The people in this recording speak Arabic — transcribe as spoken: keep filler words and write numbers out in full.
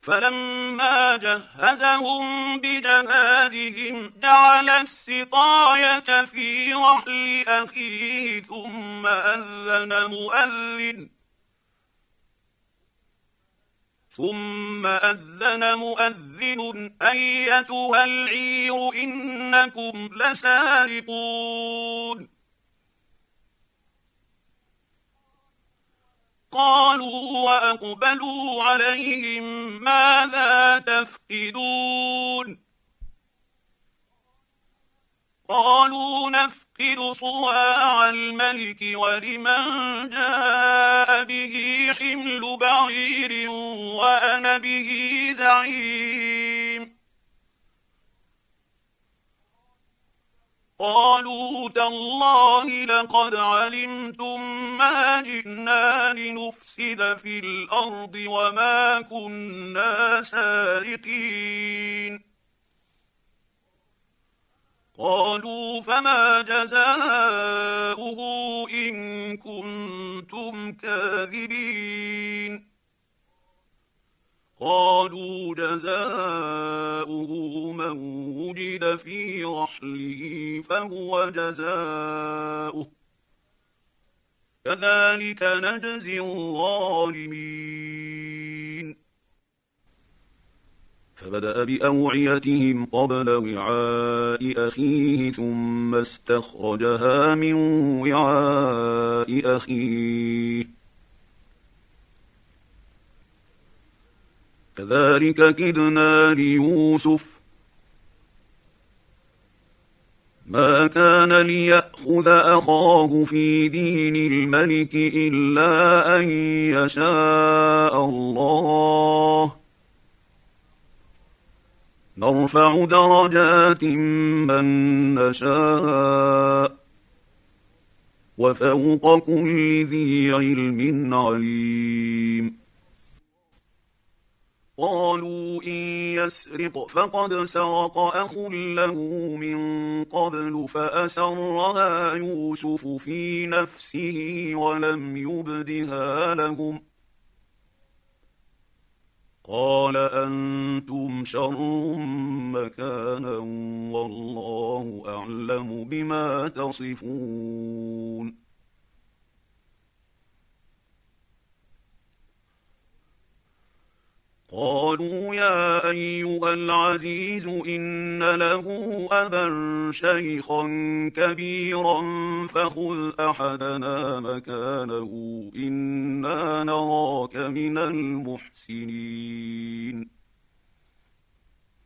فلما جهزهم بجهازهم جعل السقاية في رحل أخيه ثم أذن مؤذن ثم أذن مؤذن أيتها العير إنكم لسارقون قالوا وأقبلوا عليهم ماذا تفقدون قالوا نفقد صواع الملك ولمن جاء به حمل بعير وأنا به زعيم قالوا تالله لقد علمتم ما جئنا لنفسد في الأرض وما كنا سارقين قالوا فما جزاؤه إن كنتم كاذبين قالوا جزاؤه من وجد في رحله فهو جزاؤه كذلك نجزي الظالمين فبدأ بأوعيتهم قبل وعاء أخيه ثم استخرجها من وعاء أخيه كذلك كدنا ليوسف ما كان ليأخذ أخاه في دين الملك إلا أن يشاء الله نرفع درجات من نشاء وفوق كل ذي علم عليم قالوا إن يسرق فقد سرق أخ له من قبل فأسرها يوسف في نفسه ولم يبدها لهم قال أنتم شر مكانا والله أعلم بما تصفون قالوا يا أيها العزيز إن له أبا شيخا كبيرا فخذ أحدنا مكانه إنا نراك من المحسنين